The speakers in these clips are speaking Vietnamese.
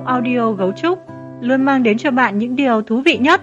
Động audio Gấu Trúc luôn mang đến cho bạn những điều thú vị nhất.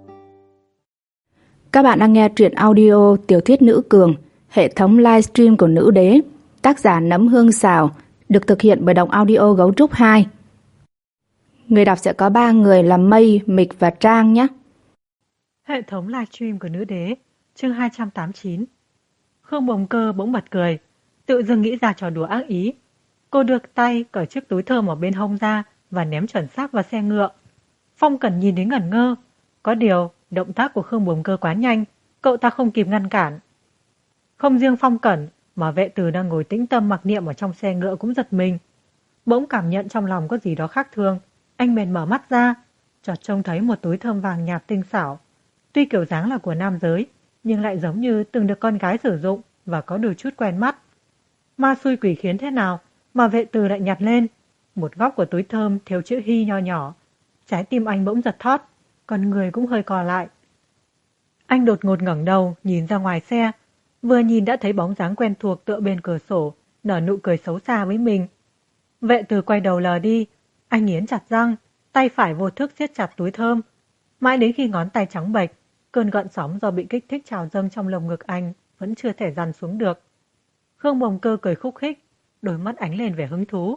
Các bạn đang nghe truyện audio Tiểu thuyết Nữ Cường, hệ thống livestream của Nữ Đế, tác giả Nấm Hương Xào, được thực hiện bởi Động audio Gấu Trúc 2. Người đọc sẽ có 3 người là Mây, Mịch và Trang nhé. Hệ thống livestream của Nữ Đế, chương 289. Khương Bồng Cơ bỗng bật cười, tự dưng nghĩ ra trò đùa ác ý. Cô đưa tay cởi chiếc túi thơm ở bên hông ra và ném chuẩn xác vào xe ngựa. Phong Cẩn nhìn đến ngẩn ngơ. Có điều, động tác của Khương Bồng Cơ quá nhanh, cậu ta không kịp ngăn cản. Không riêng Phong Cẩn, mà Vệ Từ đang ngồi tĩnh tâm mặc niệm ở trong xe ngựa cũng giật mình. Bỗng cảm nhận trong lòng có gì đó khác thường, anh bèn mở mắt ra, chợt trông thấy một túi thơm vàng nhạt tinh xảo. Tuy kiểu dáng là của nam giới, nhưng lại giống như từng được con gái sử dụng và có đôi chút quen mắt. Ma xui quỷ khiến thế nào mà Vệ Từ lại nhặt lên. Một góc của túi thơm thêu chữ Hy nho nhỏ. Trái tim anh bỗng giật thót, còn người cũng hơi co lại. Anh đột ngột ngẩng đầu, nhìn ra ngoài xe. Vừa nhìn đã thấy bóng dáng quen thuộc tựa bên cửa sổ, nở nụ cười xấu xa với mình. Vệ Từ quay đầu lờ đi, anh nghiến chặt răng, tay phải vô thức siết chặt túi thơm. Mãi đến khi ngón tay trắng bệch, cơn gợn sóng do bị kích thích trào dâng trong lồng ngực anh vẫn chưa thể dằn xuống được. Khương Bồng Cơ cười khúc khích, đôi mắt ánh lên vẻ hứng thú.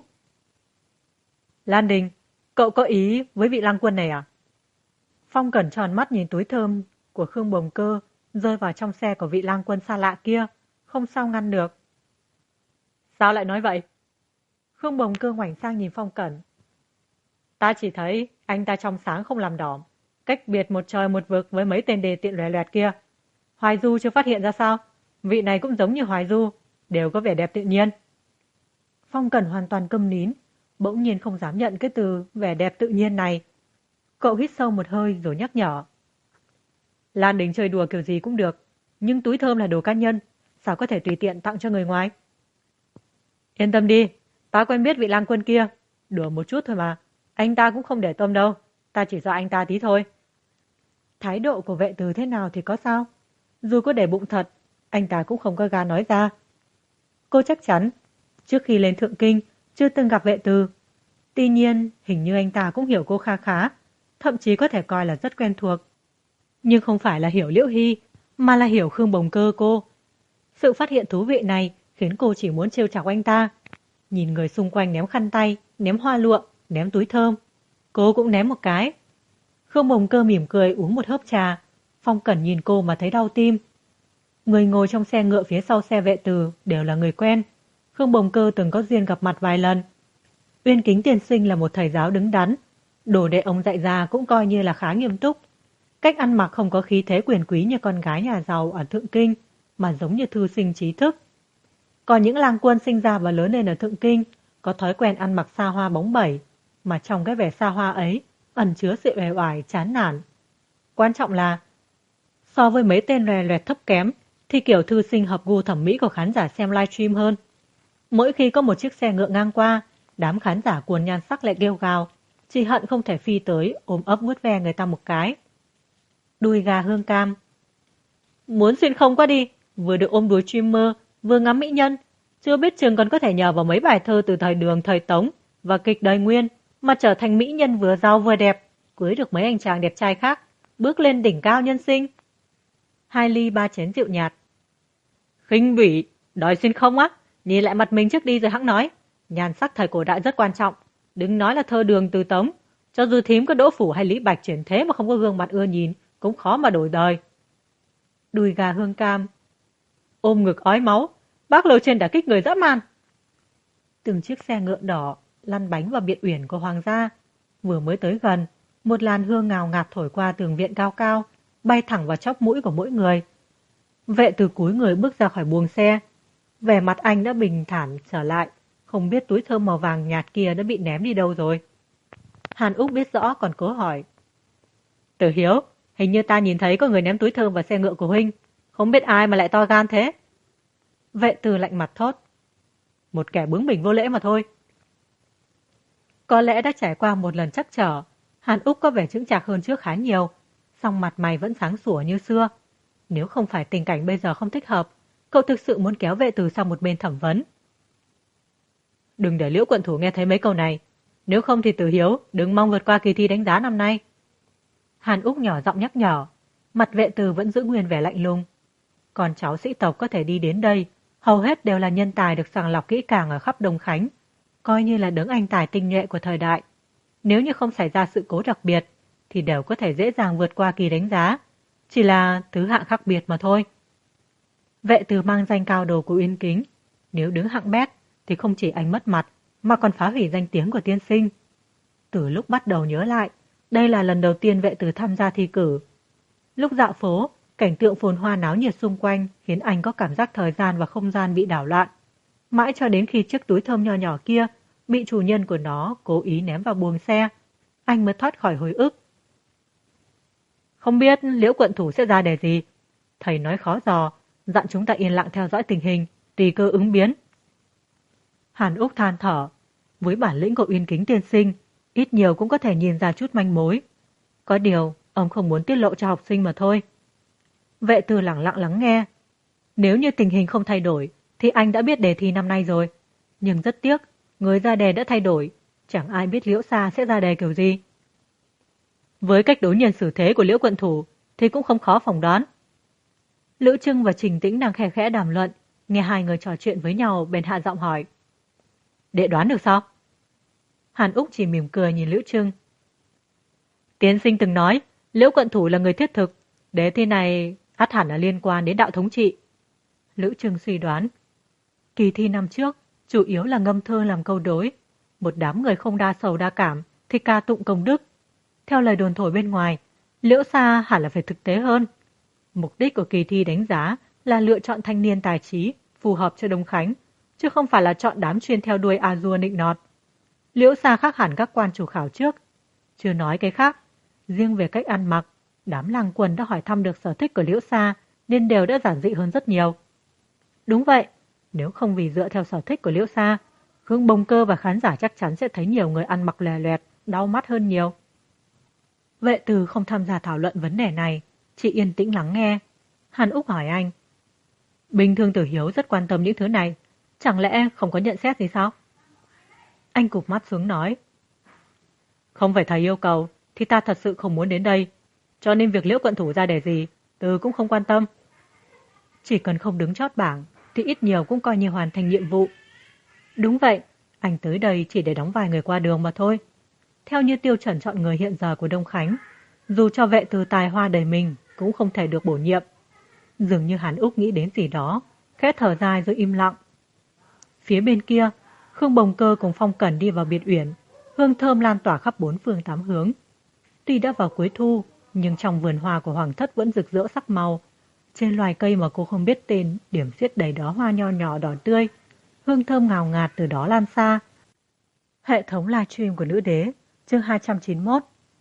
Lan Đình, cậu có ý với vị lang quân này à? Phong Cẩn tròn mắt nhìn túi thơm của Khương Bồng Cơ rơi vào trong xe của vị lang quân xa lạ kia, không sao ngăn được. Sao lại nói vậy? Khương Bồng Cơ ngoảnh sang nhìn Phong Cẩn. Ta chỉ thấy anh ta trong sáng không làm đỏm, cách biệt một trời một vực với mấy tên đề tiện lòe loẹt kia. Hoài Du chưa phát hiện ra sao? Vị này cũng giống như Hoài Du, đều có vẻ đẹp tự nhiên. Phong Cẩn hoàn toàn câm nín, bỗng nhiên không dám nhận cái từ vẻ đẹp tự nhiên này. Cậu hít sâu một hơi rồi nhắc nhở. Lan Đình chơi đùa kiểu gì cũng được, nhưng túi thơm là đồ cá nhân, sao có thể tùy tiện tặng cho người ngoài? Yên tâm đi, ta quen biết vị lang quân kia, đùa một chút thôi mà, anh ta cũng không để tâm đâu, ta chỉ dọa anh ta tí thôi. Thái độ của Vệ Từ thế nào thì có sao? Dù có để bụng thật, anh ta cũng không có gan nói ra. Cô chắc chắn, trước khi lên Thượng Kinh, chưa từng gặp Vệ Từ. Tuy nhiên, hình như anh ta cũng hiểu cô kha khá, thậm chí có thể coi là rất quen thuộc. Nhưng không phải là hiểu Liễu Hy, mà là hiểu Khương Bồng Cơ cô. Sự phát hiện thú vị này khiến cô chỉ muốn trêu chọc anh ta. Nhìn người xung quanh ném khăn tay, ném hoa lụa, ném túi thơm. Cô cũng ném một cái. Khương Bồng Cơ mỉm cười uống một hớp trà. Phong Cẩn nhìn cô mà thấy đau tim. Người ngồi trong xe ngựa phía sau xe Vệ Từ đều là người quen. Khương Bồng Cơ từng có duyên gặp mặt vài lần. Uyên Kính tiên sinh là một thầy giáo đứng đắn. Đồ đệ ông dạy ra cũng coi như là khá nghiêm túc. Cách ăn mặc không có khí thế quyền quý như con gái nhà giàu ở Thượng Kinh, mà giống như thư sinh trí thức. Còn những lang quân sinh ra và lớn lên ở Thượng Kinh có thói quen ăn mặc xa hoa bóng bẩy, mà trong cái vẻ xa hoa ấy ẩn chứa sự uể oải chán nản. Quan trọng là so với mấy tên lòe loẹt thấp kém thì kiểu thư sinh hợp gu thẩm mỹ của khán giả xem livestream hơn. Mỗi khi có một chiếc xe ngựa ngang qua, đám khán giả cuồng nhan sắc lại kêu gào, chỉ hận không thể phi tới ôm ấp vuốt ve người ta một cái. Đùi gà hương cam. Muốn xuyên không quá đi, vừa được ôm đuôi streamer, vừa ngắm mỹ nhân, chưa biết chừng còn có thể nhờ vào mấy bài thơ từ thời Đường, thời Tống và kịch đời Nguyên mà trở thành mỹ nhân vừa giàu vừa đẹp, cưới được mấy anh chàng đẹp trai khác, bước lên đỉnh cao nhân sinh. 2 ly 3 chén rượu nhạt. Khinh bỉ, đòi xuyên không á? Nhìn lại mặt mình trước đi rồi hẵng nói. Nhan sắc thời cổ đại rất quan trọng, đừng nói là thơ Đường từ Tống, cho dù thím có Đỗ Phủ hay Lý Bạch chuyển thế mà không có gương mặt ưa nhìn, cũng khó mà đổi đời. Đùi gà hương cam. Ôm ngực ói máu, bác lầu trên đã kích người dã man. Từng chiếc xe ngựa đỏ lăn bánh vào biệt uyển của hoàng gia. Vừa mới tới gần, một làn hương ngào ngạt thổi qua tường viện cao cao, bay thẳng vào chóp mũi của mỗi người. Vệ Từ cúi người bước ra khỏi buồng xe. Vẻ mặt anh đã bình thản trở lại, không biết túi thơm màu vàng nhạt kia đã bị ném đi đâu rồi. Hàn Úc biết rõ còn cố hỏi. Tử Hiếu, hình như ta nhìn thấy có người ném túi thơm vào xe ngựa của huynh, không biết ai mà lại to gan thế. Vệ Từ lạnh mặt thốt. Một kẻ bướng bỉnh vô lễ mà thôi. Có lẽ đã trải qua một lần trắc trở, Hàn Úc có vẻ chững chạc hơn trước khá nhiều, song mặt mày vẫn sáng sủa như xưa. Nếu không phải tình cảnh bây giờ không thích hợp, cậu thực sự muốn kéo Vệ Từ sang một bên thẩm vấn. Đừng để Liễu quận thủ nghe thấy mấy câu này. Nếu không thì Tử Hiếu đừng mong vượt qua kỳ thi đánh giá năm nay. Hàn Úc nhỏ giọng nhắc nhở, mặt Vệ Từ vẫn giữ nguyên vẻ lạnh lùng. Còn cháu sĩ tộc có thể đi đến đây, hầu hết đều là nhân tài được sàng lọc kỹ càng ở khắp Đông Khánh, coi như là đấng anh tài tinh nhuệ của thời đại. Nếu như không xảy ra sự cố đặc biệt, thì đều có thể dễ dàng vượt qua kỳ đánh giá. Chỉ là thứ hạng khác biệt mà thôi. Vệ Từ mang danh cao đồ của Uyên Kính. Nếu đứng hạng bét, thì không chỉ anh mất mặt, mà còn phá hủy danh tiếng của tiên sinh. Từ lúc bắt đầu nhớ lại, đây là lần đầu tiên Vệ Từ tham gia thi cử. Lúc dạo phố, cảnh tượng phồn hoa náo nhiệt xung quanh khiến anh có cảm giác thời gian và không gian bị đảo loạn. Mãi cho đến khi chiếc túi thơm nho nhỏ kia bị chủ nhân của nó cố ý ném vào buồng xe, anh mới thoát khỏi hồi ức. Không biết Liễu quận thủ sẽ ra đề gì? Thầy nói khó dò, dặn chúng ta yên lặng theo dõi tình hình, tùy cơ ứng biến. Hàn Úc than thở, với bản lĩnh của Uyên Kính tiên sinh, ít nhiều cũng có thể nhìn ra chút manh mối. Có điều, ông không muốn tiết lộ cho học sinh mà thôi. Vệ Từ lặng lặng lắng nghe. Nếu như tình hình không thay đổi, thì anh đã biết đề thi năm nay rồi. Nhưng rất tiếc, người ra đề đã thay đổi, chẳng ai biết Liễu Sa sẽ ra đề kiểu gì. Với cách đối nhân xử thế của Liễu quận thủ, thì cũng không khó phỏng đoán. Lữ Trưng và Trình Tĩnh đang khe khẽ đàm luận, nghe hai người trò chuyện với nhau bèn hạ giọng hỏi. Đệ đoán được sao? Hàn Úc chỉ mỉm cười nhìn Lữ Trưng. Tiên sinh từng nói, Liễu quận thủ là người thiết thực, đề thi này ắt hẳn là liên quan đến đạo thống trị. Lữ Trưng suy đoán. Kỳ thi năm trước, chủ yếu là ngâm thơ làm câu đối. Một đám người không đa sầu đa cảm, thì ca tụng công đức. Theo lời đồn thổi bên ngoài, Liễu Sa hẳn là phải thực tế hơn. Mục đích của kỳ thi đánh giá là lựa chọn thanh niên tài trí, phù hợp cho Đông Khánh, chứ không phải là chọn đám chuyên theo đuôi a dua nịnh nọt. Liễu Sa khác hẳn các quan chủ khảo trước. Chưa nói cái khác, riêng về cách ăn mặc, đám lang quân đã hỏi thăm được sở thích của Liễu Sa nên đều đã giản dị hơn rất nhiều. Đúng vậy, nếu không vì dựa theo sở thích của Liễu Sa, Khương Bồng Cơ và khán giả chắc chắn sẽ thấy nhiều người ăn mặc lè loẹt, đau mắt hơn nhiều. Vệ Từ không tham gia thảo luận vấn đề này, chỉ yên tĩnh lắng nghe. Hàn Úc hỏi anh. Bình thường Tử Hiếu rất quan tâm những thứ này, chẳng lẽ không có nhận xét gì sao? Anh cụp mắt xuống nói. Không phải thầy yêu cầu, thì ta thật sự không muốn đến đây. Cho nên việc Liễu quận thủ ra đề gì, Từ cũng không quan tâm. Chỉ cần không đứng chót bảng, thì ít nhiều cũng coi như hoàn thành nhiệm vụ. Đúng vậy, anh tới đây chỉ để đóng vai người qua đường mà thôi. Theo như tiêu chuẩn chọn người hiện giờ của Đông Khánh, dù cho Vệ Từ tài hoa đầy mình cũng không thể được bổ nhiệm. Dường như Hàn Úc nghĩ đến gì đó, khẽ thở dài rồi im lặng. Phía bên kia, Khương Bồng Cơ cùng Phong Cẩn đi vào biệt uyển, hương thơm lan tỏa khắp bốn phương tám hướng. Tuy đã vào cuối thu, nhưng trong vườn hoa của Hoàng thất vẫn rực rỡ sắc màu. Trên loài cây mà cô không biết tên, điểm xuyết đầy đó hoa nho nhỏ đỏ tươi, hương thơm ngào ngạt từ đó lan xa. Hệ thống livestream của Nữ Đế, chương 291.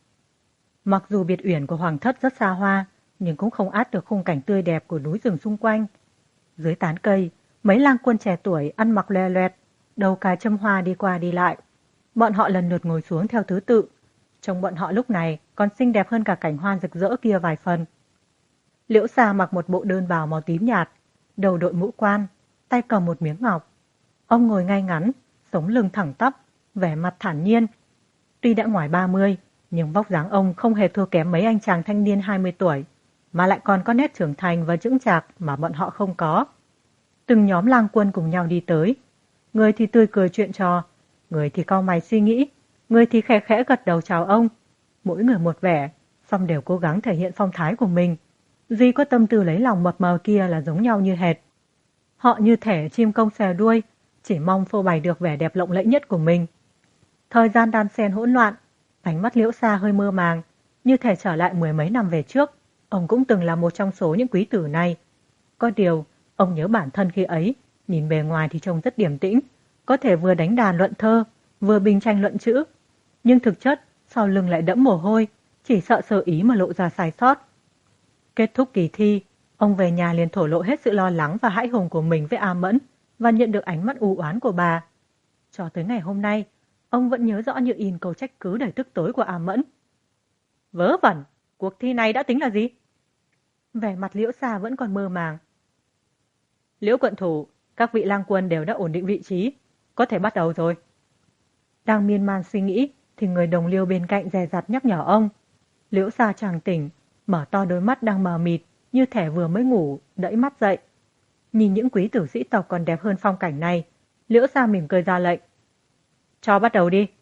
Mặc dù biệt uyển của Hoàng thất rất xa hoa, nhưng cũng không át được khung cảnh tươi đẹp của núi rừng xung quanh. Dưới tán cây, mấy lang quân trẻ tuổi ăn mặc loè loẹt, đầu cài châm hoa đi qua đi lại. Bọn họ lần lượt ngồi xuống theo thứ tự. Trông bọn họ lúc này còn xinh đẹp hơn cả cảnh hoa rực rỡ kia vài phần. Liễu Sa mặc một bộ đơn bào màu tím nhạt, đầu đội mũ quan, tay cầm một miếng ngọc. Ông ngồi ngay ngắn, sống lưng thẳng tắp, vẻ mặt thản nhiên. Tuy đã ngoài 30, nhưng vóc dáng ông không hề thua kém mấy anh chàng thanh niên 20 tuổi, mà lại còn có nét trưởng thành và chững chạc mà bọn họ không có. Từng nhóm lang quân cùng nhau đi tới. Người thì tươi cười chuyện trò, người thì cau mày suy nghĩ, người thì khẽ khẽ gật đầu chào ông. Mỗi người một vẻ, song đều cố gắng thể hiện phong thái của mình. Duy có tâm tư lấy lòng mập mờ kia là giống nhau như hệt. Họ như thể chim công xòe đuôi, chỉ mong phô bày được vẻ đẹp lộng lẫy nhất của mình. Thời gian đan xen hỗn loạn, ánh mắt Liễu Sa hơi mơ màng, như thể trở lại mười mấy năm về trước. Ông cũng từng là một trong số những quý tử này. Có điều, ông nhớ bản thân khi ấy, nhìn bề ngoài thì trông rất điềm tĩnh, có thể vừa đánh đàn luận thơ, vừa bình tranh luận chữ. Nhưng thực chất, sau lưng lại đẫm mồ hôi, chỉ sợ sơ ý mà lộ ra sai sót. Kết thúc kỳ thi, ông về nhà liền thổ lộ hết sự lo lắng và hãi hùng của mình với A Mẫn và nhận được ánh mắt u oán của bà. Cho tới ngày hôm nay, ông vẫn nhớ rõ như in câu trách cứ đầy tức tối của A Mẫn. Vớ vẩn, cuộc thi này đã tính là gì? Vẻ mặt Liễu Sa vẫn còn mơ màng. Liễu quận thủ, các vị lang quân đều đã ổn định vị trí, có thể bắt đầu rồi. Đang miên man suy nghĩ thì người đồng liêu bên cạnh dè dặt nhắc nhở ông. Liễu Sa chàng tỉnh, mở to đôi mắt đang mờ mịt như thể vừa mới ngủ, đẫy mắt dậy. Nhìn những quý tử sĩ tộc còn đẹp hơn phong cảnh này, Liễu Sa mỉm cười ra lệnh. Cho bắt đầu đi.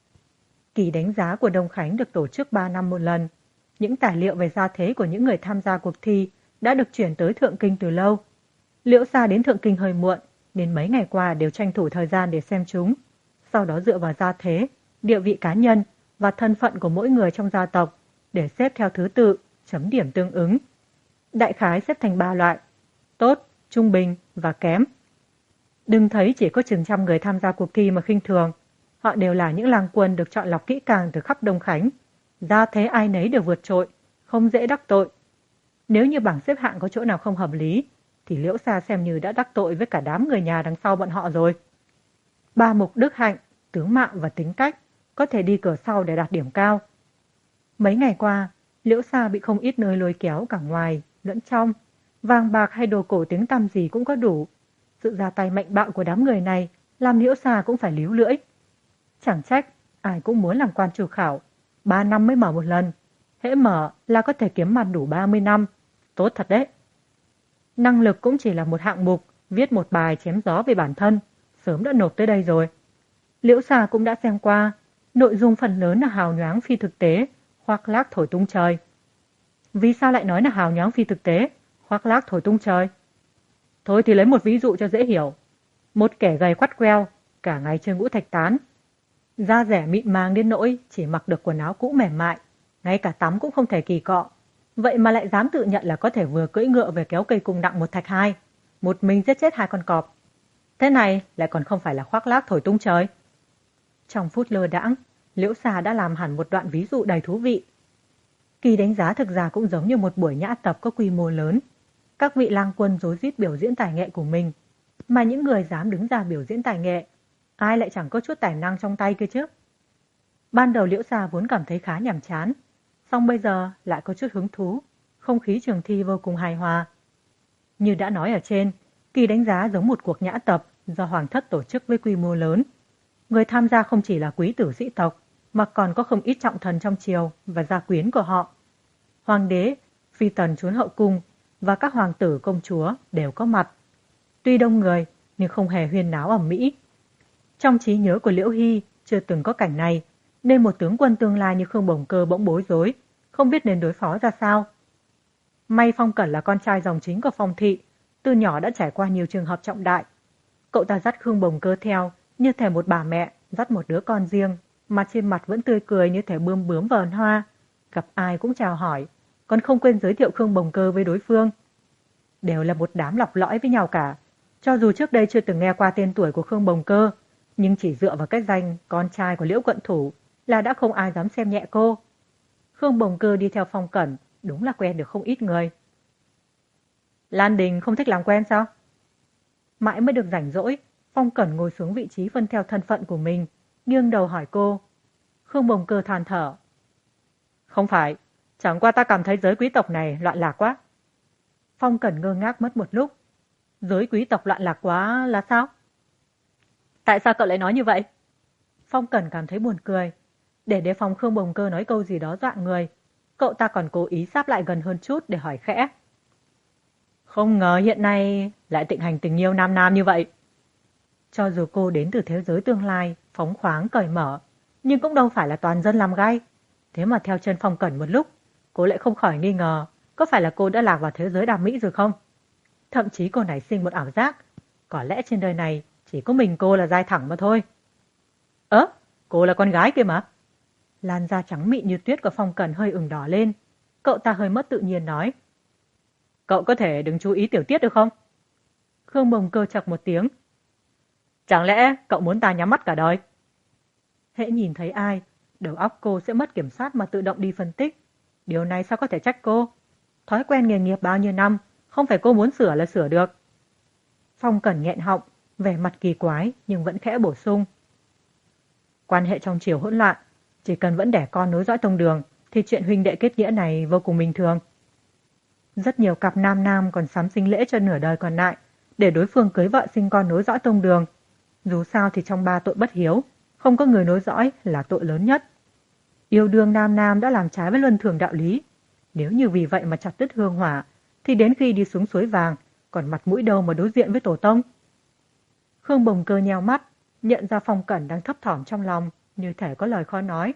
Kỳ đánh giá của Đông Khánh được tổ chức 3 năm một lần. Những tài liệu về gia thế của những người tham gia cuộc thi đã được chuyển tới Thượng Kinh từ lâu. Liễu Sa đến Thượng Kinh hơi muộn, nên mấy ngày qua đều tranh thủ thời gian để xem chúng. Sau đó dựa vào gia thế, địa vị cá nhân và thân phận của mỗi người trong gia tộc để xếp theo thứ tự, chấm điểm tương ứng. Đại khái xếp thành 3 loại: tốt, trung bình và kém. Đừng thấy chỉ có chừng trăm người tham gia cuộc thi mà khinh thường. Họ đều là những lang quân được chọn lọc kỹ càng từ khắp Đông Khánh. Gia thế ai nấy đều vượt trội, không dễ đắc tội. Nếu như bảng xếp hạng có chỗ nào không hợp lý, thì Liễu Sa xem như đã đắc tội với cả đám người nhà đằng sau bọn họ rồi. 3 mục đức hạnh, tướng mạo và tính cách có thể đi cửa sau để đạt điểm cao. Mấy ngày qua, Liễu Sa bị không ít nơi lôi kéo cả ngoài lẫn trong. Vàng bạc hay đồ cổ tiếng tăm gì cũng có đủ. Sự ra tay mạnh bạo của đám người này làm Liễu Sa cũng phải líu lưỡi. Chẳng trách, ai cũng muốn làm quan chủ khảo. 3 năm mới mở một lần. Hễ mở là có thể kiếm mặt đủ 30 năm. Tốt thật đấy. Năng lực cũng chỉ là một hạng mục, viết một bài chém gió về bản thân. Sớm đã nộp tới đây rồi. Liễu Sa cũng đã xem qua. Nội dung phần lớn là hào nhoáng phi thực tế, khoác lác thổi tung trời. Vì sao lại nói là hào nhoáng phi thực tế, khoác lác thổi tung trời? Thôi thì lấy một ví dụ cho dễ hiểu. Một kẻ gầy quắt queo, cả ngày chơi ngũ thạch tán. Da rẻ mịn màng đến nỗi chỉ mặc được quần áo cũ mềm mại, ngay cả tắm cũng không thể kỳ cọ. Vậy mà lại dám tự nhận là có thể vừa cưỡi ngựa về kéo cây cung nặng 1 thạch 2, một mình giết chết 2 con cọp. Thế này lại còn không phải là khoác lác thổi tung trời. Trong phút lơ đãng, Liễu Sa đã làm hẳn một đoạn ví dụ đầy thú vị. Kỳ đánh giá thực ra cũng giống như một buổi nhã tập có quy mô lớn. Các vị lang quân rối rít biểu diễn tài nghệ của mình, mà những người dám đứng ra biểu diễn tài nghệ, ai lại chẳng có chút tài năng trong tay kia chứ. Ban đầu Liễu Sa vốn cảm thấy khá nhàm chán, song bây giờ lại có chút hứng thú, không khí trường thi vô cùng hài hòa. Như đã nói ở trên, kỳ đánh giá giống một cuộc nhã tập do Hoàng thất tổ chức với quy mô lớn. Người tham gia không chỉ là quý tử sĩ tộc, mà còn có không ít trọng thần trong triều và gia quyến của họ. Hoàng đế, phi tần trốn hậu cung và các hoàng tử công chúa đều có mặt. Tuy đông người nhưng không hề huyên náo ầm ĩ. Trong trí nhớ của Liễu Hy chưa từng có cảnh này, nên một tướng quân tương lai như Khương Bổng Cơ bỗng bối rối, không biết nên đối phó ra sao. May Phong Cẩn là con trai dòng chính của Phong thị, từ nhỏ đã trải qua nhiều trường hợp trọng đại. Cậu ta dắt Khương Bổng Cơ theo như thể một bà mẹ dắt một đứa con riêng, mà trên mặt vẫn tươi cười như thể bươm bướm vờn hoa. Gặp ai cũng chào hỏi, còn không quên giới thiệu Khương Bổng Cơ với đối phương. Đều là một đám lọc lõi với nhau cả. Cho dù trước đây chưa từng nghe qua tên tuổi của Khương Bổng Cơ, nhưng chỉ dựa vào cái danh con trai của Liễu Quận Thủ là đã không ai dám xem nhẹ cô. Khương Bổng Cơ đi theo Phong Cẩn, đúng là quen được không ít người. Lan Đình không thích làm quen sao? Mãi mới được rảnh rỗi, Phong Cẩn ngồi xuống vị trí phân theo thân phận của mình, nghiêng đầu hỏi cô. Khương Bổng Cơ than thở. Không phải, chẳng qua ta cảm thấy giới quý tộc này loạn lạc quá. Phong Cẩn ngơ ngác mất một lúc. Giới quý tộc loạn lạc quá là sao? Tại sao cậu lại nói như vậy? Phong Cẩn cảm thấy buồn cười. Để đề phòng Khương Bổng Cơ nói câu gì đó dọa người, cậu ta còn cố ý sáp lại gần hơn chút để hỏi khẽ. Không ngờ hiện nay lại thịnh hành tình yêu nam nam như vậy. Cho dù cô đến từ thế giới tương lai, phóng khoáng, cởi mở, nhưng cũng đâu phải là toàn dân làm gai. Thế mà theo chân Phong Cẩn một lúc, cô lại không khỏi nghi ngờ, có phải là cô đã lạc vào thế giới đam mỹ rồi không? Thậm chí cô nảy sinh một ảo giác, có lẽ trên đời này chỉ có mình cô là dai thẳng mà thôi. Cô là con gái kia mà. Làn da trắng mịn như tuyết của Phong Cẩn hơi ửng đỏ lên. Cậu ta hơi mất tự nhiên nói. Cậu có thể đừng chú ý tiểu tiết được không? Khương Bổng Cơ chọc một tiếng. Chẳng lẽ cậu muốn ta nhắm mắt cả đời? Hễ nhìn thấy ai, đầu óc cô sẽ mất kiểm soát mà tự động đi phân tích. Điều này sao có thể trách cô? Thói quen nghề nghiệp bao nhiêu năm, không phải cô muốn sửa là sửa được. Phong Cẩn nghẹn họng, vẻ mặt kỳ quái nhưng vẫn khẽ bổ sung. Quan hệ trong triều hỗn loạn, chỉ cần vẫn đẻ con nối dõi tông đường thì chuyện huynh đệ kết nghĩa này vô cùng bình thường. Rất nhiều cặp nam nam còn sắm sinh lễ cho nửa đời còn lại để đối phương cưới vợ sinh con nối dõi tông đường. Dù sao thì trong 3 tội bất hiếu, Không có người nối dõi là tội lớn nhất. Yêu đương nam nam đã làm trái với luân thường đạo lý. Nếu như vì vậy mà chặt đứt hương hỏa, thì đến khi đi xuống suối vàng, còn mặt mũi đâu mà đối diện với tổ tông. Khương Bồng Cơ nheo mắt, nhận ra Phong Cẩn đang thấp thỏm trong lòng, như thể có lời khó nói.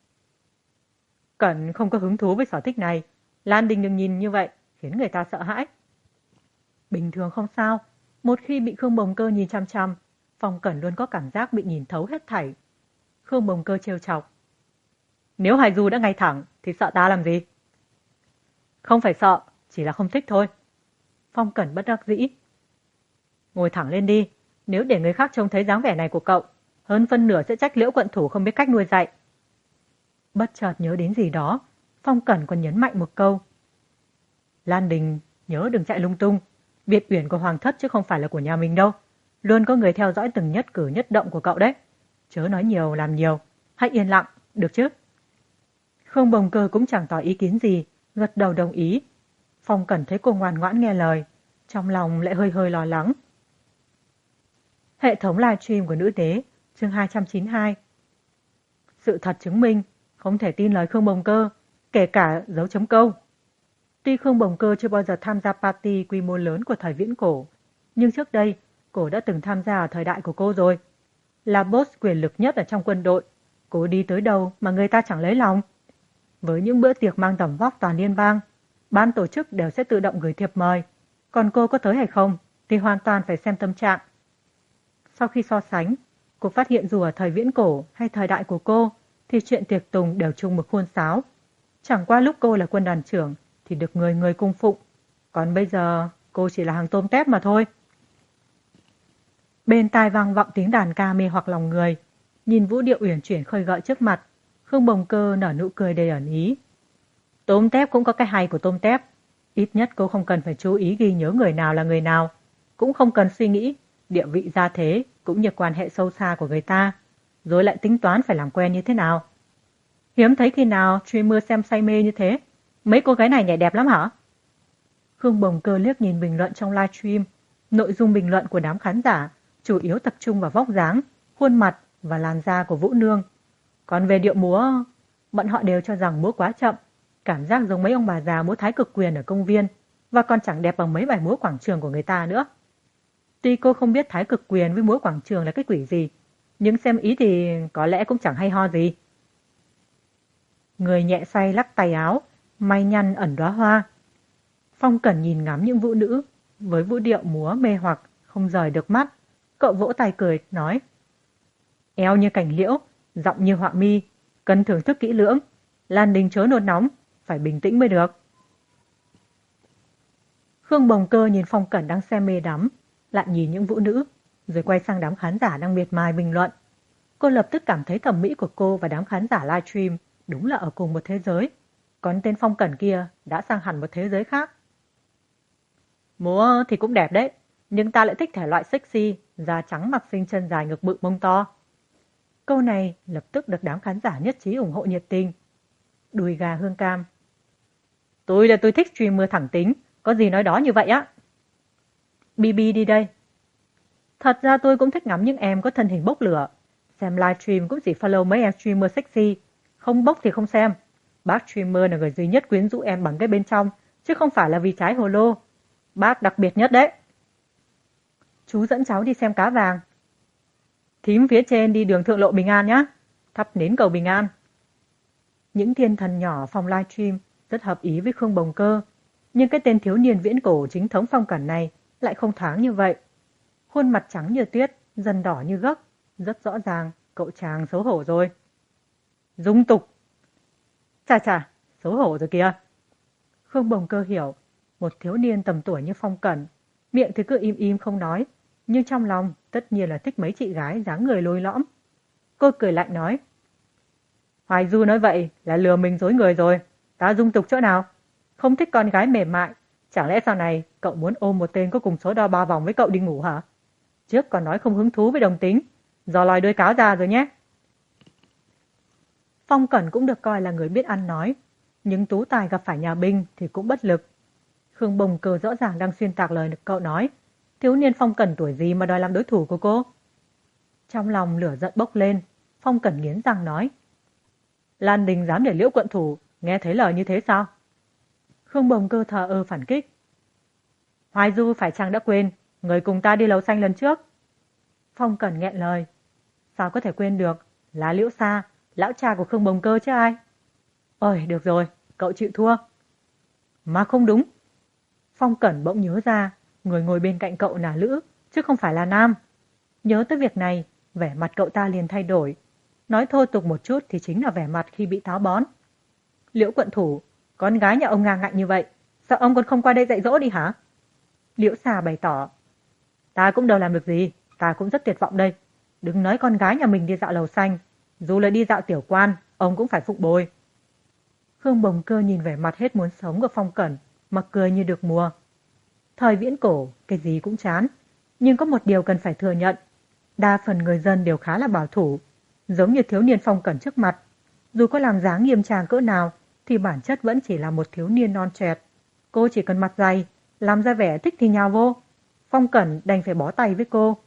Cẩn không có hứng thú với sở thích này. Lan Đình đừng nhìn như vậy, khiến người ta sợ hãi. Bình thường không sao. Một khi bị Khương Bồng Cơ nhìn chăm chăm, Phong Cẩn luôn có cảm giác bị nhìn thấu hết thảy. Khương Bồng Cơ trêu chọc. Nếu Hải Du đã ngay thẳng, thì sợ ta làm gì? Không phải sợ, chỉ là không thích thôi. Phong Cẩn bất đắc dĩ. Ngồi thẳng lên đi, nếu để người khác trông thấy dáng vẻ này của cậu, hơn phân nửa sẽ trách Liễu quận thủ không biết cách nuôi dạy. Bất chợt nhớ đến gì đó, Phong Cẩn còn nhấn mạnh một câu. Lan Đình, nhớ đừng chạy lung tung. Biệt uyển của Hoàng thất chứ không phải là của nhà mình đâu. Luôn có người theo dõi từng nhất cử nhất động của cậu đấy. Chớ nói nhiều làm nhiều, hãy yên lặng, được chứ? Khương Bồng Cơ cũng chẳng tỏ ý kiến gì, gật đầu đồng ý. Phong Cẩn thấy cô ngoan ngoãn nghe lời, trong lòng lại hơi hơi lo lắng. Hệ thống livestream của nữ đế, chương 292. Sự thật chứng minh, không thể tin lời Khương Bồng Cơ, kể cả dấu chấm câu. Tuy Khương Bồng Cơ chưa bao giờ tham gia party quy mô lớn của thời viễn cổ, nhưng trước đây, cô đã từng tham gia ở thời đại của cô rồi. Là boss quyền lực nhất ở trong quân đội, cô đi tới đâu mà người ta chẳng lấy lòng. Với những bữa tiệc mang tầm vóc toàn liên bang, ban tổ chức đều sẽ tự động gửi thiệp mời, còn cô có tới hay không thì hoàn toàn phải xem tâm trạng. Sau khi so sánh, cô phát hiện dù ở thời viễn cổ hay thời đại của cô thì chuyện tiệc tùng đều chung một khuôn sáo. Chẳng qua lúc cô là quân đoàn trưởng thì được người người cung phụng, còn bây giờ cô chỉ là hàng tôm tép mà thôi. Bên tai vang vọng tiếng đàn ca mê hoặc lòng người, nhìn vũ điệu uyển chuyển khơi gợi trước mặt, Khương Bồng Cơ nở nụ cười đầy ẩn ý. Tôm tép cũng có cái hay của tôm tép, ít nhất cô không cần phải chú ý ghi nhớ người nào là người nào, cũng không cần suy nghĩ địa vị gia thế cũng như quan hệ sâu xa của người ta, rồi lại tính toán phải làm quen như thế nào. Hiếm thấy khi nào streamer xem say mê như thế. Mấy cô gái này nhảy đẹp lắm hả? Khương Bồng Cơ liếc nhìn bình luận trong livestream. Nội dung bình luận của đám khán giả chủ yếu tập trung vào vóc dáng, khuôn mặt và làn da của Vũ Nương. Còn về điệu múa, bọn họ đều cho rằng múa quá chậm, cảm giác giống mấy ông bà già múa thái cực quyền ở công viên, và còn chẳng đẹp bằng mấy bài múa quảng trường của người ta nữa. Tuy cô không biết thái cực quyền với múa quảng trường là cái quỷ gì, nhưng xem ý thì có lẽ cũng chẳng hay ho gì. Người nhẹ xoay lắc tay áo, may nhăn ẩn đóa hoa. Phong Cẩn nhìn ngắm những vũ nữ với vũ điệu múa mê hoặc không rời được mắt. Cậu vỗ tay cười nói: eo như cành liễu, giọng như họa mi, cần thưởng thức kỹ lưỡng. Lan Đình chớ nôn nóng, phải bình tĩnh mới được. Khương Bồng Cơ nhìn Phong Cẩn đang xem mê đắm, lại nhìn những vũ nữ, rồi quay sang đám khán giả đang miệt mài bình luận. Cô lập tức cảm thấy thẩm mỹ của cô và đám khán giả livestream đúng là ở cùng một thế giới, còn tên Phong Cẩn kia đã sang hẳn một thế giới khác. Múa thì cũng đẹp đấy, nhưng ta lại thích thể loại sexy, da trắng mặt xinh chân dài ngực bự mông to. Câu này lập tức được đám khán giả nhất trí ủng hộ nhiệt tình. Đùi gà hương cam. Tôi thích streamer thẳng tính, có gì nói đó như vậy á. BB đi đây. Thật ra tôi cũng thích ngắm những em có thân hình bốc lửa. Xem livestream cũng chỉ follow mấy em streamer sexy, không bốc thì không xem. Bác streamer là người duy nhất quyến rũ em bằng cái bên trong, chứ không phải là vì trái hồ lô. Bác đặc biệt nhất đấy. Chú dẫn cháu đi xem cá vàng. Thím phía trên đi đường Thượng Lộ Bình An nhé. Thắp nến cầu Bình An. Những thiên thần nhỏ phòng livestream rất hợp ý với Khương Bồng Cơ, nhưng cái tên thiếu niên viễn cổ chính thống Phong Cẩn này lại không thoáng như vậy. Khuôn mặt trắng như tuyết, dần đỏ như gấc, rất rõ ràng cậu chàng xấu hổ rồi. Dung tục. Chà, xấu hổ rồi kìa. Khương Bồng Cơ hiểu, một thiếu niên tầm tuổi như Phong Cẩn, miệng thì cứ im im không nói, nhưng trong lòng tất nhiên là thích mấy chị gái dáng người lôi lõm. Cô cười lạnh nói: Hoài Du nói vậy là lừa mình dối người rồi, ta dung tục chỗ nào? Không thích con gái mềm mại, chẳng lẽ sau này cậu muốn ôm một tên có cùng số đo 3 vòng với cậu đi ngủ hả? Trước còn nói không hứng thú với đồng tính, giờ lòi đuôi cáo ra rồi nhé. Phong Cẩn cũng được coi là người biết ăn nói, nhưng tú tài gặp phải nhà binh thì cũng bất lực. Khương Bồng Cơ rõ ràng đang xuyên tạc lời cậu nói, thiếu niên Phong Cẩn tuổi gì mà đòi làm đối thủ của cô? Trong lòng lửa giận bốc lên, Phong Cẩn nghiến răng nói. Lan Đình dám để Liễu quận thủ nghe thấy lời như thế sao? Khương Bồng Cơ thờ ơ phản kích. Hoài Du phải chăng đã quên người cùng ta đi lầu xanh lần trước? Phong Cẩn nghẹn lời. Sao có thể quên được, là Liễu Sa, lão cha của Khương Bồng Cơ chứ ai? Ôi, được rồi, cậu chịu thua. Mà không đúng. Phong Cẩn bỗng nhớ ra, người ngồi bên cạnh cậu là nữ, chứ không phải là nam. Nhớ tới việc này, vẻ mặt cậu ta liền thay đổi. Nói thô tục một chút thì chính là vẻ mặt khi bị táo bón. Liễu quận thủ, con gái nhà ông ngang ngạnh như vậy, sao ông còn không qua đây dạy dỗ đi hả? Liễu Sa bày tỏ. Ta cũng đâu làm được gì, ta cũng rất tuyệt vọng đây. Đừng nói con gái nhà mình đi dạo lầu xanh, dù là đi dạo tiểu quan, ông cũng phải phụng bồi. Khương Bồng Cơ nhìn vẻ mặt hết muốn sống của Phong Cẩn, mà cười như được mùa. Thời viễn cổ, cái gì cũng chán, nhưng có một điều cần phải thừa nhận. Đa phần người dân đều khá là bảo thủ, giống như thiếu niên Phong Cẩn trước mặt. Dù có làm dáng nghiêm trang cỡ nào, thì bản chất vẫn chỉ là một thiếu niên non trẻ. Cô chỉ cần mặt dày, làm ra vẻ thích thì nhào vô. Phong Cẩn đành phải bó tay với cô.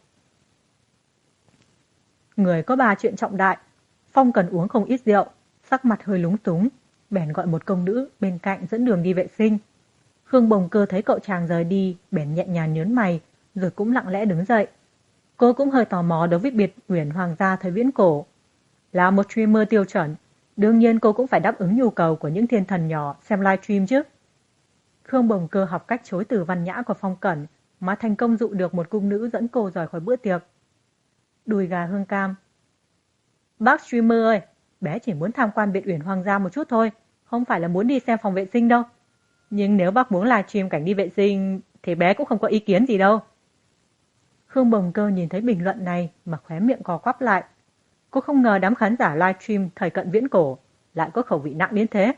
Người có 3 chuyện trọng đại, Phong Cẩn uống không ít rượu, sắc mặt hơi lúng túng, bèn gọi một công nữ bên cạnh dẫn đường đi vệ sinh. Khương Bồng Cơ thấy cậu chàng rời đi, bèn nhẹ nhàng nhớn mày, rồi cũng lặng lẽ đứng dậy. Cô cũng hơi tò mò đối với biệt uyển hoàng gia thời viễn cổ. Là một streamer tiêu chuẩn, đương nhiên cô cũng phải đáp ứng nhu cầu của những thiên thần nhỏ xem livestream chứ. Khương Bồng Cơ học cách chối từ văn nhã của Phong Cẩn, mà thành công dụ được một cung nữ dẫn cô rời khỏi bữa tiệc. Đùi gà hương cam. Bác streamer ơi, bé chỉ muốn tham quan biệt uyển hoàng gia một chút thôi, không phải là muốn đi xem phòng vệ sinh đâu. Nhưng nếu bác muốn livestream cảnh đi vệ sinh thì bé cũng không có ý kiến gì đâu. Khương Bồng Cơ nhìn thấy bình luận này mà khóe miệng co quắp lại. Cô không ngờ đám khán giả livestream thời cận viễn cổ lại có khẩu vị nặng đến thế.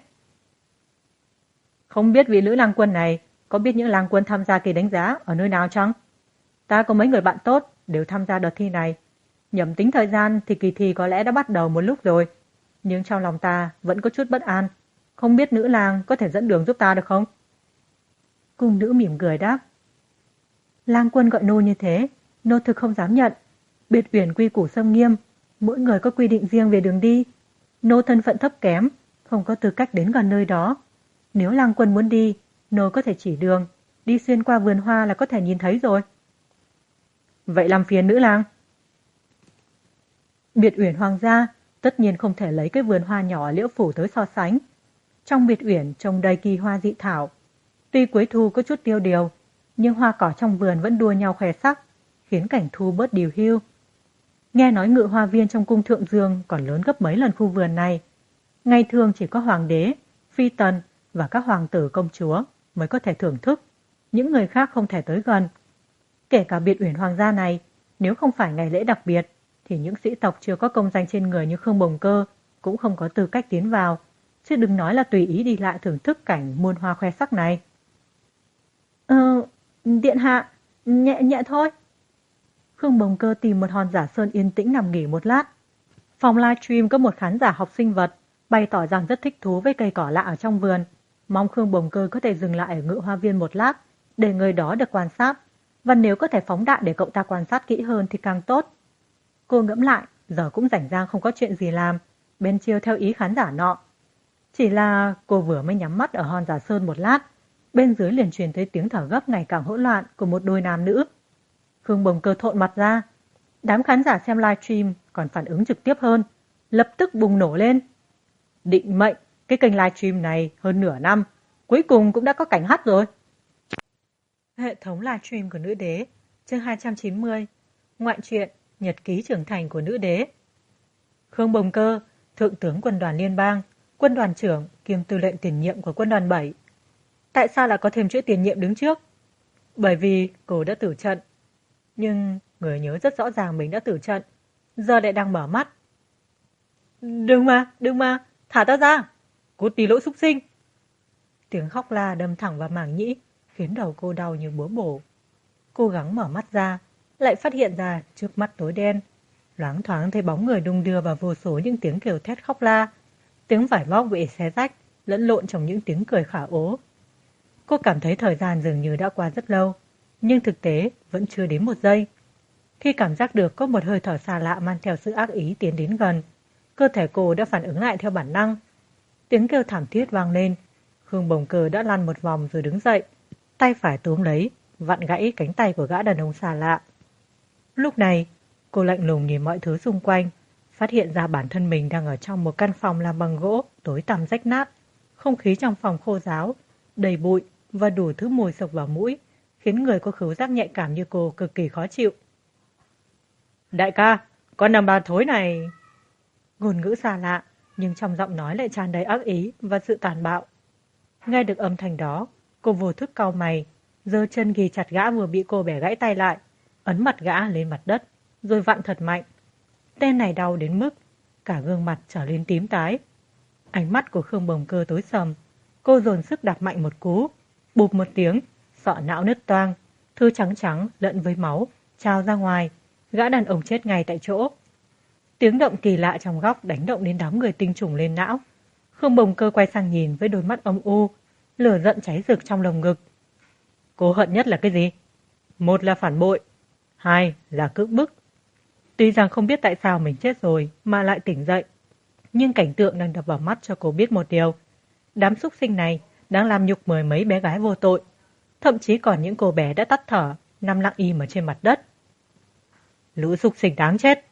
Không biết vị nữ lang quân này có biết những lang quân tham gia kỳ đánh giá ở nơi nào chăng? Ta có mấy người bạn tốt đều tham gia đợt thi này. Nhầm tính thời gian thì kỳ thi có lẽ đã bắt đầu một lúc rồi. Nhưng trong lòng ta vẫn có chút bất an. Không biết nữ lang có thể dẫn đường giúp ta được không? Cung nữ mỉm cười đáp. Lang quân gọi nô như thế, nô thực không dám nhận. Biệt uyển quy củ xâm nghiêm, mỗi người có quy định riêng về đường đi. Nô thân phận thấp kém, không có tư cách đến gần nơi đó. Nếu lang quân muốn đi, nô có thể chỉ đường, đi xuyên qua vườn hoa là có thể nhìn thấy rồi. Vậy làm phiền nữ lang. Biệt uyển hoàng gia tất nhiên không thể lấy cái vườn hoa nhỏ Liễu phủ tới so sánh. Trong biệt uyển trồng đầy kỳ hoa dị thảo. Tuy cuối thu có chút tiêu điều, nhưng hoa cỏ trong vườn vẫn đua nhau khoe sắc, khiến cảnh thu bớt điều hưu. Nghe nói ngự hoa viên trong cung thượng dương còn lớn gấp mấy lần khu vườn này. Ngày thường chỉ có hoàng đế, phi tần và các hoàng tử công chúa mới có thể thưởng thức, những người khác không thể tới gần. Kể cả biệt uyển hoàng gia này, nếu không phải ngày lễ đặc biệt, thì những sĩ tộc chưa có công danh trên người như Khương Bồng Cơ cũng không có tư cách tiến vào, chứ đừng nói là tùy ý đi lại thưởng thức cảnh muôn hoa khoe sắc này. Điện hạ, nhẹ nhẹ thôi. Khương Bồng Cơ tìm một hòn giả sơn yên tĩnh nằm nghỉ một lát. Phòng livestream có một khán giả học sinh vật, bày tỏ rằng rất thích thú với cây cỏ lạ ở trong vườn. Mong Khương Bồng Cơ có thể dừng lại ở ngự hoa viên một lát, để người đó được quan sát. Và nếu có thể phóng đại để cậu ta quan sát kỹ hơn thì càng tốt. Cô ngẫm lại, giờ cũng rảnh rang không có chuyện gì làm, bên chiêu theo ý khán giả nọ. Chỉ là cô vừa mới nhắm mắt ở hòn giả sơn một lát, bên dưới liền truyền tới tiếng thở gấp ngày càng hỗn loạn của một đôi nam nữ. Khương Bồng Cơ thộn mặt ra. Đám khán giả xem livestream còn phản ứng trực tiếp hơn, lập tức bùng nổ lên. Định mệnh, cái kênh livestream này hơn nửa năm, cuối cùng cũng đã có cảnh hát rồi. Hệ thống livestream của nữ đế, chương 290, ngoại truyện, nhật ký trưởng thành của nữ đế. Khương Bồng Cơ, thượng tướng quân đoàn liên bang, quân đoàn trưởng kiêm tư lệnh tiền nhiệm của quân đoàn 7. Tại sao lại có thêm chữ tiền nhiệm đứng trước? Bởi vì cô đã tử trận. Nhưng người nhớ rất rõ ràng mình đã tử trận, giờ lại đang mở mắt. Đừng mà, thả ta ra, cút đi lỗ xúc sinh. Tiếng khóc la đâm thẳng vào màng nhĩ, khiến đầu cô đau như búa bổ. Cố gắng mở mắt ra, lại phát hiện ra trước mắt tối đen. Loáng thoáng thấy bóng người đung đưa vào vô số những tiếng kêu thét khóc la, tiếng vải vóc bị xé rách, lẫn lộn trong những tiếng cười khả ố. Cô cảm thấy thời gian dường như đã qua rất lâu, nhưng thực tế vẫn chưa đến một giây. Khi cảm giác được có một hơi thở xa lạ mang theo sự ác ý tiến đến gần, cơ thể cô đã phản ứng lại theo bản năng. Tiếng kêu thảm thiết vang lên. Khương Bồng Cơ đã lăn một vòng rồi đứng dậy, tay phải túm lấy, vặn gãy cánh tay của gã đàn ông xa lạ. Lúc này, cô lạnh lùng nhìn mọi thứ xung quanh, phát hiện ra bản thân mình đang ở trong một căn phòng làm bằng gỗ, tối tăm rách nát. Không khí trong phòng khô ráo, đầy bụi và đủ thứ mùi sộc vào mũi, khiến người có khứu giác nhạy cảm như cô cực kỳ khó chịu. Đại ca, con đàn bà thối này... Ngôn ngữ xa lạ, nhưng trong giọng nói lại tràn đầy ác ý và sự tàn bạo. Nghe được âm thanh đó, cô vô thức cau mày, giơ chân ghì chặt gã vừa bị cô bẻ gãy tay lại, ấn mặt gã lên mặt đất, rồi vặn thật mạnh. Tên này đau đến mức cả gương mặt trở lên tím tái. Ánh mắt của Khương Bồng Cơ tối sầm, cô dồn sức đạp mạnh một cú, bụp một tiếng, sọ não nứt toang, thứ trắng trắng lẫn với máu trào ra ngoài, gã đàn ông chết ngay tại chỗ. Tiếng động kỳ lạ trong góc đánh động đến đám người tinh trùng lên não. Khương Bồng Cơ quay sang nhìn với đôi mắt âm u, lửa giận cháy rực trong lồng ngực. Cô hận nhất là cái gì? Một là phản bội, hai là cưỡng bức. Tuy rằng không biết tại sao mình chết rồi mà lại tỉnh dậy, nhưng cảnh tượng đang đập vào mắt cho cô biết một điều. Đám súc sinh này đang làm nhục mười mấy bé gái vô tội. Thậm chí còn những cô bé đã tắt thở, nằm lặng im ở trên mặt đất. Lũ súc sinh đáng chết!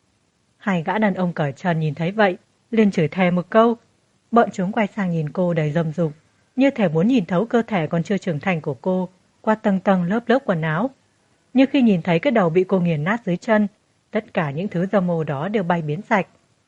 Hai gã đàn ông cởi trần nhìn thấy vậy, liền chửi thề một câu. Bọn chúng quay sang nhìn cô đầy dâm dục, như thể muốn nhìn thấu cơ thể còn chưa trưởng thành của cô qua tầng tầng lớp lớp quần áo. Nhưng khi nhìn thấy cái đầu bị cô nghiền nát dưới chân, tất cả những thứ dâm ô đó đều bay biến sạch.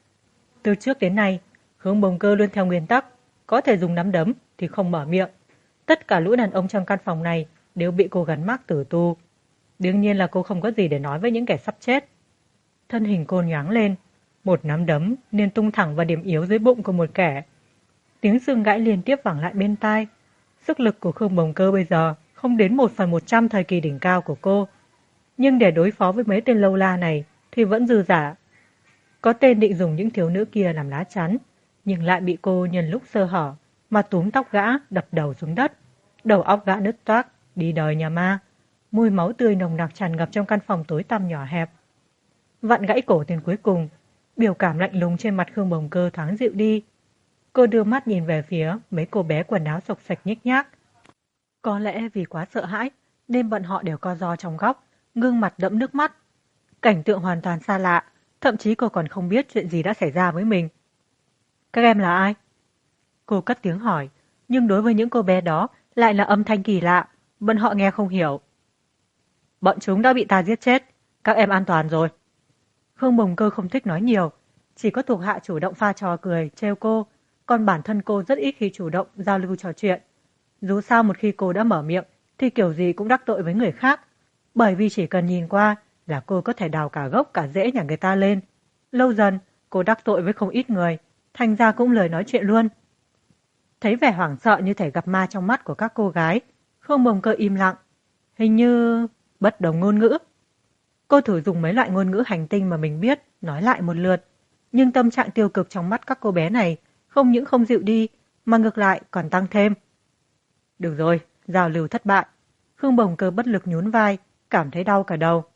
Từ trước đến nay, Khương Bồng Cơ luôn theo nguyên tắc, có thể dùng nắm đấm thì không mở miệng. Tất cả lũ đàn ông trong căn phòng này đều bị cô gắn mác tử tù. Đương nhiên là cô không có gì để nói với những kẻ sắp chết. Thân hình cô nhoáng lên, một nắm đấm nên tung thẳng vào điểm yếu dưới bụng của một kẻ. Tiếng xương gãy liên tiếp vẳng lại bên tai. Sức lực của Khương Bồng Cơ bây giờ không đến 1/100 thời kỳ đỉnh cao của cô. Nhưng để đối phó với mấy tên lâu la này thì vẫn dư dả. Có tên định dùng những thiếu nữ kia làm lá chắn, nhưng lại bị cô nhân lúc sơ hở mà túm tóc gã đập đầu xuống đất. Đầu óc gã nứt toác, đi đời nhà ma. Mùi máu tươi nồng nặc tràn ngập trong căn phòng tối tăm nhỏ hẹp. Vặn gãy cổ tên cuối cùng, biểu cảm lạnh lùng trên mặt Khương Bồng Cơ thoáng dịu đi. Cô đưa mắt nhìn về phía mấy cô bé quần áo xộc xạch nhếch nhác. Có lẽ vì quá sợ hãi nên bọn họ đều co ro trong góc, gương mặt đẫm nước mắt. Cảnh tượng hoàn toàn xa lạ, thậm chí cô còn không biết chuyện gì đã xảy ra với mình. Các em là ai? Cô cất tiếng hỏi, nhưng đối với những cô bé đó lại là âm thanh kỳ lạ, bọn họ nghe không hiểu. Bọn chúng đã bị ta giết chết, các em an toàn rồi. Khương Bồng Cơ không thích nói nhiều, chỉ có thuộc hạ chủ động pha trò cười, trêu cô, còn bản thân cô rất ít khi chủ động giao lưu trò chuyện. Dù sao một khi cô đã mở miệng thì kiểu gì cũng đắc tội với người khác, bởi vì chỉ cần nhìn qua là cô có thể đào cả gốc cả rễ nhà người ta lên. Lâu dần, cô đắc tội với không ít người, thành ra cũng lười nói chuyện luôn. Thấy vẻ hoảng sợ như thể gặp ma trong mắt của các cô gái, Khương Bồng Cơ im lặng, hình như bất đồng ngôn ngữ. Cô thử dùng mấy loại ngôn ngữ hành tinh mà mình biết, nói lại một lượt, nhưng tâm trạng tiêu cực trong mắt các cô bé này không những không dịu đi, mà ngược lại còn tăng thêm. Được rồi, giao lưu thất bại. Khương Bồng Cơ bất lực nhún vai, cảm thấy đau cả đầu.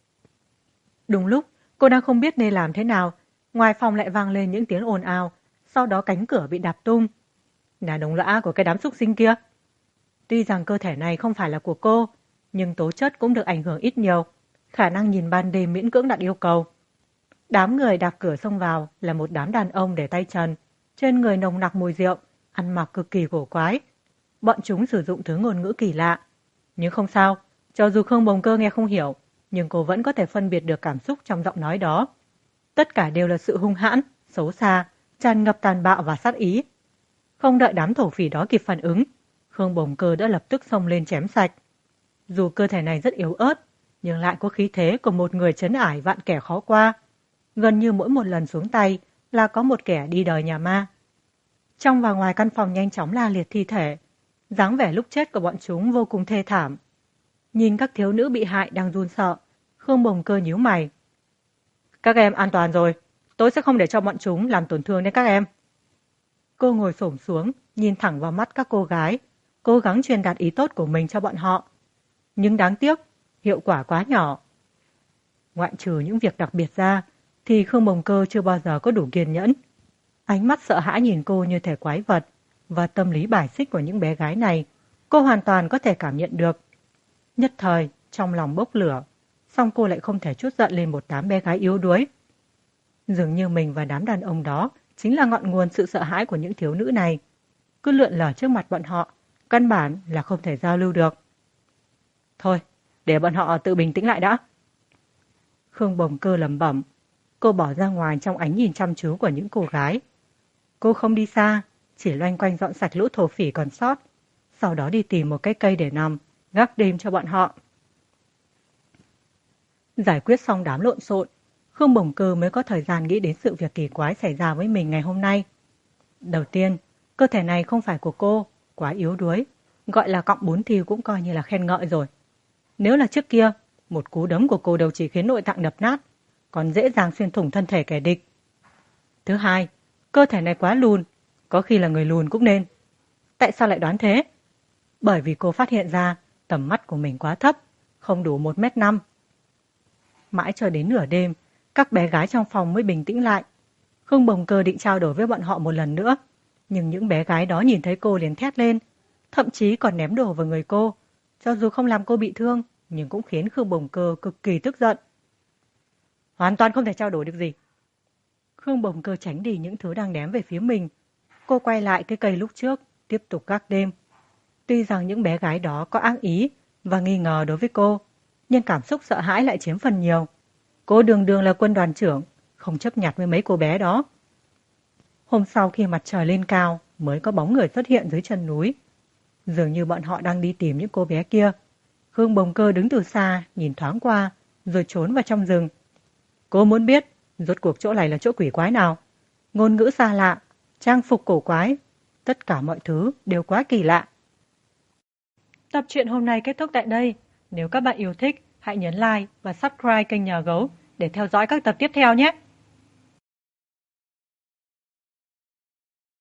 Đúng lúc, cô đang không biết nên làm thế nào, ngoài phòng lại vang lên những tiếng ồn ào, sau đó cánh cửa bị đạp tung. Là đồng lõa của cái đám súc sinh kia. Tuy rằng cơ thể này không phải là của cô, nhưng tố chất cũng được ảnh hưởng ít nhiều, khả năng nhìn ban đêm miễn cưỡng đạt yêu cầu. Đám người đạp cửa xông vào là một đám đàn ông để tay trần, trên người nồng nặc mùi rượu, ăn mặc cực kỳ cổ quái. Bọn chúng sử dụng thứ ngôn ngữ kỳ lạ. Nhưng không sao, cho dù Khương Bồng Cơ nghe không hiểu, nhưng cô vẫn có thể phân biệt được cảm xúc trong giọng nói đó. Tất cả đều là sự hung hãn, xấu xa, tràn ngập tàn bạo và sát ý. Không đợi đám thổ phỉ đó kịp phản ứng, Khương Bồng Cơ đã lập tức xông lên chém sạch. Dù cơ thể này rất yếu ớt, nhưng lại có khí thế của một người trấn ải vạn kẻ khó qua. Gần như mỗi một lần xuống tay là có một kẻ đi đời nhà ma. Trong và ngoài căn phòng nhanh chóng la liệt thi thể, dáng vẻ lúc chết của bọn chúng vô cùng thê thảm. Nhìn các thiếu nữ bị hại đang run sợ, Khương Bồng Cơ nhíu mày. Các em an toàn rồi, tôi sẽ không để cho bọn chúng làm tổn thương đến các em. Cô ngồi xổm xuống, nhìn thẳng vào mắt các cô gái, cố gắng truyền đạt ý tốt của mình cho bọn họ. Nhưng đáng tiếc, hiệu quả quá nhỏ. Ngoại trừ những việc đặc biệt ra, thì Khương Bồng Cơ chưa bao giờ có đủ kiên nhẫn. Ánh mắt sợ hãi nhìn cô như thể quái vật, và tâm lý bài xích của những bé gái này, cô hoàn toàn có thể cảm nhận được. Nhất thời, trong lòng bốc lửa, song cô lại không thể trút giận lên một đám bé gái yếu đuối. Dường như mình và đám đàn ông đó chính là ngọn nguồn sự sợ hãi của những thiếu nữ này. Cứ lượn lờ trước mặt bọn họ, căn bản là không thể giao lưu được. Thôi, để bọn họ tự bình tĩnh lại đã. Khương Bồng Cơ lẩm bẩm. Cô bỏ ra ngoài trong ánh nhìn chăm chú của những cô gái. Cô không đi xa, chỉ loanh quanh dọn sạch lũ thổ phỉ còn sót, sau đó đi tìm một cái cây để nằm, gác đêm cho bọn họ. Giải quyết xong đám lộn xộn, Khương Bồng Cơ mới có thời gian nghĩ đến sự việc kỳ quái xảy ra với mình ngày hôm nay. Đầu tiên, cơ thể này không phải của cô, quá yếu đuối, gọi là cọng bún thì cũng coi như là khen ngợi rồi. Nếu là trước kia, một cú đấm của cô đâu chỉ khiến nội tạng đập nát, còn dễ dàng xuyên thủng thân thể kẻ địch. Thứ hai, cơ thể này quá lùn, có khi là người lùn cũng nên. Tại sao lại đoán thế? Bởi vì cô phát hiện ra tầm mắt của mình quá thấp, không đủ 1m5. Mãi cho đến nửa đêm, các bé gái trong phòng mới bình tĩnh lại. Khương Bồng Cơ định trao đổi với bọn họ một lần nữa, nhưng những bé gái đó nhìn thấy cô liền thét lên, thậm chí còn ném đồ vào người cô. Cho dù không làm cô bị thương, nhưng cũng khiến Khương Bồng Cơ cực kỳ tức giận. Hoàn toàn không thể trao đổi được gì. Khương Bồng Cơ tránh đi những thứ đang ném về phía mình. Cô quay lại cái cây lúc trước, tiếp tục gác đêm. Tuy rằng những bé gái đó có ác ý và nghi ngờ đối với cô, nhưng cảm xúc sợ hãi lại chiếm phần nhiều. Cô đường đường là quân đoàn trưởng, không chấp nhặt với mấy cô bé đó. Hôm sau khi mặt trời lên cao, mới có bóng người xuất hiện dưới chân núi. Dường như bọn họ đang đi tìm những cô bé kia. Khương Bồng Cơ đứng từ xa, nhìn thoáng qua, rồi trốn vào trong rừng. Cô muốn biết, rốt cuộc chỗ này là chỗ quỷ quái nào? Ngôn ngữ xa lạ, trang phục cổ quái, tất cả mọi thứ đều quá kỳ lạ. Tập truyện hôm nay kết thúc tại đây. Nếu các bạn yêu thích, hãy nhấn like và subscribe kênh Nhà Gấu để theo dõi các tập tiếp theo nhé.